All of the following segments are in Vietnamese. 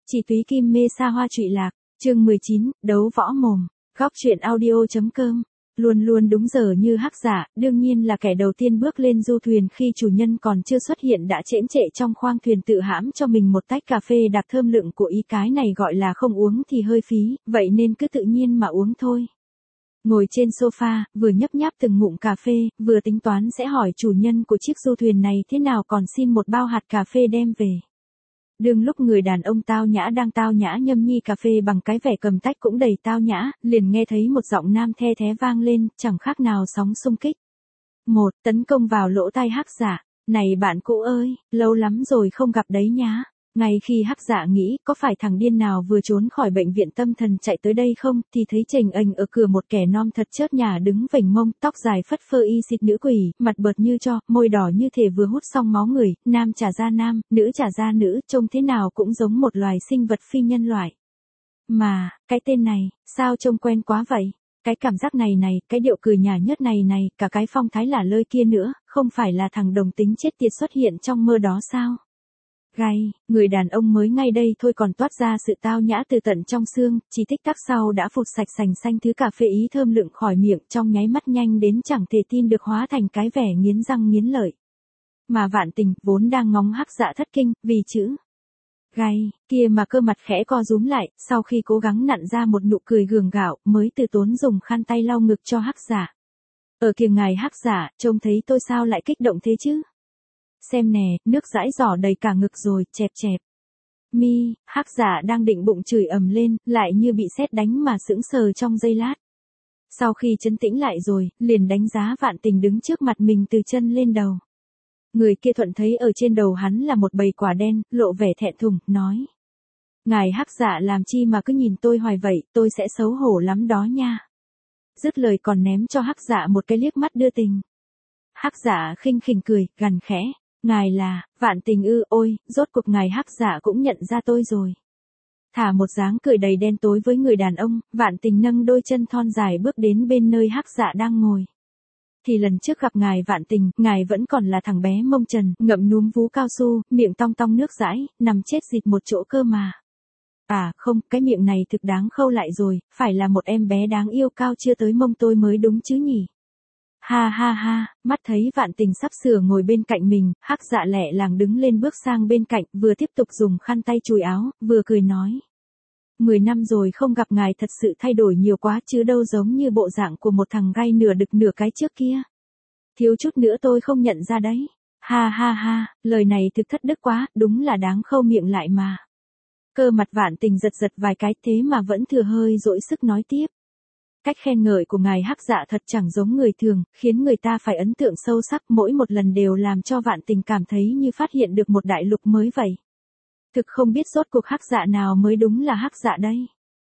Chỉ túy kim mê xa hoa trụy lạc, chương 19, đấu võ mồm, góc truyện audio.com. Luôn luôn đúng giờ như hắc giả, đương nhiên là kẻ đầu tiên bước lên du thuyền khi chủ nhân còn chưa xuất hiện đã chễm trệ trong khoang thuyền tự hãm cho mình một tách cà phê đặc thơm lựng của ý, cái này gọi là không uống thì hơi phí, vậy nên cứ tự nhiên mà uống thôi. Ngồi trên sofa, vừa nhấp nháp từng ngụm cà phê, vừa tính toán sẽ hỏi chủ nhân của chiếc du thuyền này thế nào còn xin một bao hạt cà phê đem về. Đương lúc người đàn ông tao nhã đang tao nhã nhâm nhi cà phê bằng cái vẻ cầm tách cũng đầy tao nhã, liền nghe thấy một giọng nam the thé vang lên, chẳng khác nào sóng xung kích. Một, tấn công vào lỗ tai hắc giả, này bạn cũ ơi, lâu lắm rồi không gặp đấy nhá. Ngay khi hắc giả nghĩ có phải thằng điên nào vừa trốn khỏi bệnh viện tâm thần chạy tới đây không, thì thấy chềnh ềnh ở cửa một kẻ non thật chớt nhà đứng vểnh mông, tóc dài phất phơ y xịt nữ quỷ, mặt bợt như tro, môi đỏ như thể vừa hút xong máu người, nam trả ra nam, nữ trả ra nữ, trông thế nào cũng giống một loài sinh vật phi nhân loại. Mà, cái tên này, sao trông quen quá vậy? Cái cảm giác này, cái điệu cười nhả nhớt này, cả cái phong thái lả lơi kia nữa, không phải là thằng đồng tính chết tiệt xuất hiện trong mơ đó sao? Gay, người đàn ông mới ngay đây thôi còn toát ra sự tao nhã từ tận trong xương, chỉ tích tắc sau đã phụt sạch sành xanh thứ cà phê ý thơm lựng khỏi miệng, trong nháy mắt nhanh đến chẳng thể tin được hóa thành cái vẻ nghiến răng nghiến lợi. Mà Vạn Tình vốn đang ngóng hắc dạ thất kinh, vì chữ gay kia mà cơ mặt khẽ co rúm lại, sau khi cố gắng nặn ra một nụ cười gượng gạo, mới từ tốn dùng khăn tay lau ngực cho hắc dạ. Ở kìa ngài hắc dạ, trông thấy tôi sao lại kích động thế chứ? Xem nè, nước dãi giỏ đầy cả ngực rồi, chẹp chẹp. Mi, hắc giả đang định bụng chửi ầm lên, lại như bị sét đánh mà sững sờ trong giây lát. Sau khi trấn tĩnh lại rồi, liền đánh giá Vạn Tình đứng trước mặt mình từ chân lên đầu. Người kia thuận thấy ở trên đầu hắn là một bầy quả đen, lộ vẻ thẹn thùng, nói. Ngài hắc giả làm chi mà cứ nhìn tôi hoài vậy, tôi sẽ xấu hổ lắm đó nha. Dứt lời còn ném cho hắc giả một cái liếc mắt đưa tình. Hắc giả khinh khỉnh cười, gằn khẽ. Ngài là, Vạn Tình ư, ôi, rốt cuộc ngài hắc giả cũng nhận ra tôi rồi. Thả một dáng cười đầy đen tối với người đàn ông, Vạn Tình nâng đôi chân thon dài bước đến bên nơi hắc giả đang ngồi. Thì lần trước gặp ngài Vạn Tình, ngài vẫn còn là thằng bé mông trần, ngậm núm vú cao su, miệng tong tong nước dãi, nằm chết dịt một chỗ cơ mà. À không, cái miệng này thực đáng khâu lại rồi, phải là một em bé đáng yêu cao chưa tới mông tôi mới đúng chứ nhỉ. Ha ha ha, mắt thấy Vạn Tình sắp sửa ngồi bên cạnh mình, hắc dạ lẹ làng đứng lên bước sang bên cạnh, vừa tiếp tục dùng khăn tay chùi áo, vừa cười nói. 10 năm rồi không gặp ngài thật sự thay đổi nhiều quá chứ đâu giống như bộ dạng của một thằng gay nửa đực nửa cái trước kia. Thiếu chút nữa tôi không nhận ra đấy. Ha ha ha, lời này thực thất đức quá, đúng là đáng khâu miệng lại mà. Cơ mặt Vạn Tình giật giật vài cái thế mà vẫn thừa hơi dỗi sức nói tiếp. Cách khen ngợi của ngài hắc dạ thật chẳng giống người thường, khiến người ta phải ấn tượng sâu sắc, mỗi một lần đều làm cho Vạn Tình cảm thấy như phát hiện được một đại lục mới vậy. Thực không biết rốt cuộc hắc dạ nào mới đúng là hắc dạ đây.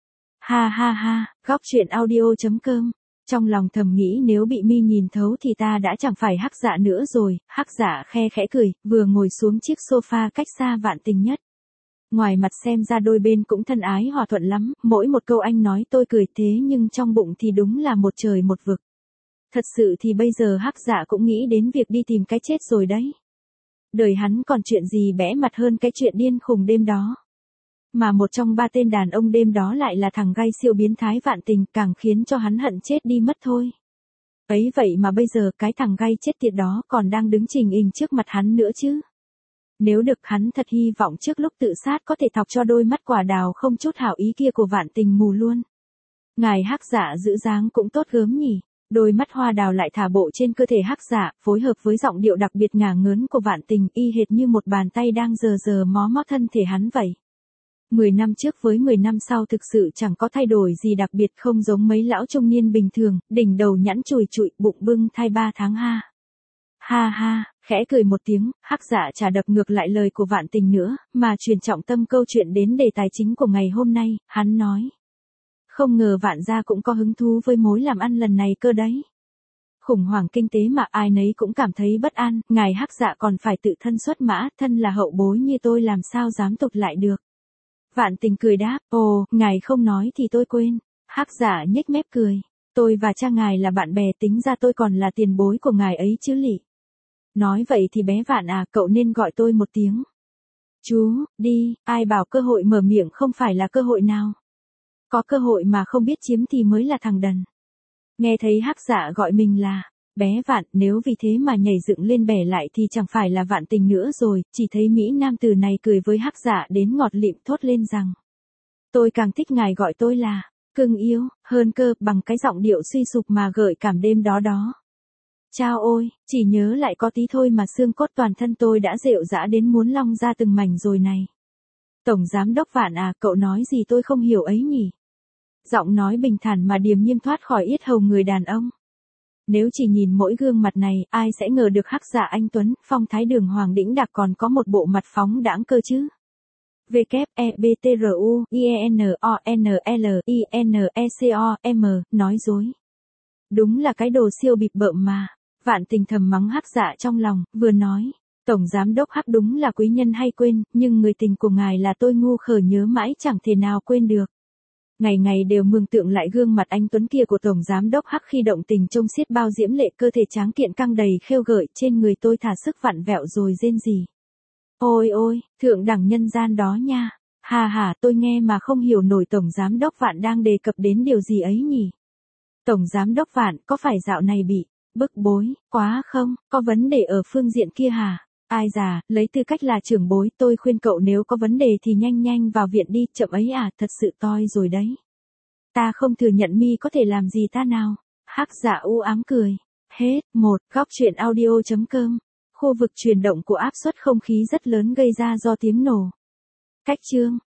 Ha ha ha, góc truyện audio.com. Trong lòng thầm nghĩ nếu bị Mi nhìn thấu thì ta đã chẳng phải hắc dạ nữa rồi, hắc dạ khe khẽ cười, vừa ngồi xuống chiếc sofa cách xa Vạn Tình nhất. Ngoài mặt xem ra đôi bên cũng thân ái hòa thuận lắm, mỗi một câu anh nói tôi cười thế nhưng trong bụng thì đúng là một trời một vực. Thật sự thì bây giờ hắc dạ cũng nghĩ đến việc đi tìm cái chết rồi đấy. Đời hắn còn chuyện gì bẽ mặt hơn cái chuyện điên khùng đêm đó. Mà một trong ba tên đàn ông đêm đó lại là thằng gay siêu biến thái Vạn Tình, càng khiến cho hắn hận chết đi mất thôi. Ấy vậy mà bây giờ cái thằng gay chết tiệt đó còn đang đứng chình ình trước mặt hắn nữa chứ. Nếu được hắn thật hy vọng trước lúc tự sát có thể thọc cho đôi mắt quả đào không chút hảo ý kia của Vạn Tình mù luôn. Ngài hắc dạ giữ dáng cũng tốt gớm nhỉ. Đôi mắt hoa đào lại thả bộ trên cơ thể hắc dạ, phối hợp với giọng điệu đặc biệt ngả ngớn của Vạn Tình, y hệt như một bàn tay đang giờ mó mót thân thể hắn vậy. 10 năm trước với 10 năm sau thực sự chẳng có thay đổi gì đặc biệt, không giống mấy lão trung niên bình thường, đỉnh đầu nhẵn chùi chụi, bụng bưng thai 3 tháng ha. Ha ha, khẽ cười một tiếng, hắc dạ chả đập ngược lại lời của Vạn Tình nữa, mà truyền trọng tâm câu chuyện đến đề tài chính của ngày hôm nay, hắn nói. Không ngờ Vạn gia cũng có hứng thú với mối làm ăn lần này cơ đấy. Khủng hoảng kinh tế mà ai nấy cũng cảm thấy bất an, ngài hắc dạ còn phải tự thân xuất mã, thân là hậu bối như tôi làm sao dám tụt lại được. Vạn Tình cười đáp, ồ, ngài không nói thì tôi quên. Hắc dạ nhếch mép cười, tôi và cha ngài là bạn bè, tính ra tôi còn là tiền bối của ngài ấy chứ lị. Nói vậy thì bé Vạn à, cậu nên gọi tôi một tiếng Chú, đi, ai bảo cơ hội mở miệng không phải là cơ hội nào. Có cơ hội mà không biết chiếm thì mới là thằng đần. Nghe thấy Hắc Dạ gọi mình là bé Vạn, nếu vì thế mà nhảy dựng lên bẻ lại thì chẳng phải là Vạn Tình nữa rồi, chỉ thấy Mỹ nam tử này cười với Hắc Dạ đến ngọt lịm thốt lên rằng. Tôi càng thích ngài gọi tôi là cưng yêu, hơn cơ, bằng cái giọng điệu suy sụp mà gợi cảm đêm đó đó. Chao ôi, chỉ nhớ lại có tí thôi mà xương cốt toàn thân tôi đã rệu rã đến muốn long ra từng mảnh rồi này. Tổng giám đốc Vạn à, cậu nói gì tôi không hiểu ấy nhỉ? Giọng nói bình thản mà điềm nhiên thoát khỏi yết hầu người đàn ông. Nếu chỉ nhìn mỗi gương mặt này, ai sẽ ngờ được Hắc Dạ anh tuấn, phong thái đường hoàng đĩnh đạc còn có một bộ mặt phóng đãng cơ chứ. WEBTRUINONLINECOM, nói dối. Đúng là cái đồ siêu bịp bợm mà. Vạn Tình thầm mắng Hắc Dạ trong lòng, vừa nói. Tổng giám đốc Hắc đúng là quý nhân hay quên, nhưng người tình của ngài là tôi ngu khờ nhớ mãi chẳng thể nào quên được. Ngày ngày đều mường tượng lại gương mặt anh tuấn kia của Tổng giám đốc Hắc khi động tình trông xiết bao diễm lệ, cơ thể tráng kiện căng đầy khêu gợi trên người tôi thả sức vặn vẹo rồi rên rỉ. Ôi ôi, thượng đẳng nhân gian đó nha. Hà hà, tôi nghe mà không hiểu nổi Tổng giám đốc Vạn đang đề cập đến điều gì ấy nhỉ. Tổng giám đốc Vạn, có phải dạo này bị bức bối quá không, có vấn đề ở phương diện kia hả? Ai già, lấy tư cách là trưởng bối, tôi khuyên cậu nếu có vấn đề thì nhanh nhanh vào viện đi, chậm ấy à, thật sự toi rồi đấy. Ta không thừa nhận mi có thể làm gì ta nào. Hắc Dạ u ám cười. Hết, góc truyện audio.com. Khu vực chuyển động của áp suất không khí rất lớn gây ra do tiếng nổ. Cách chương.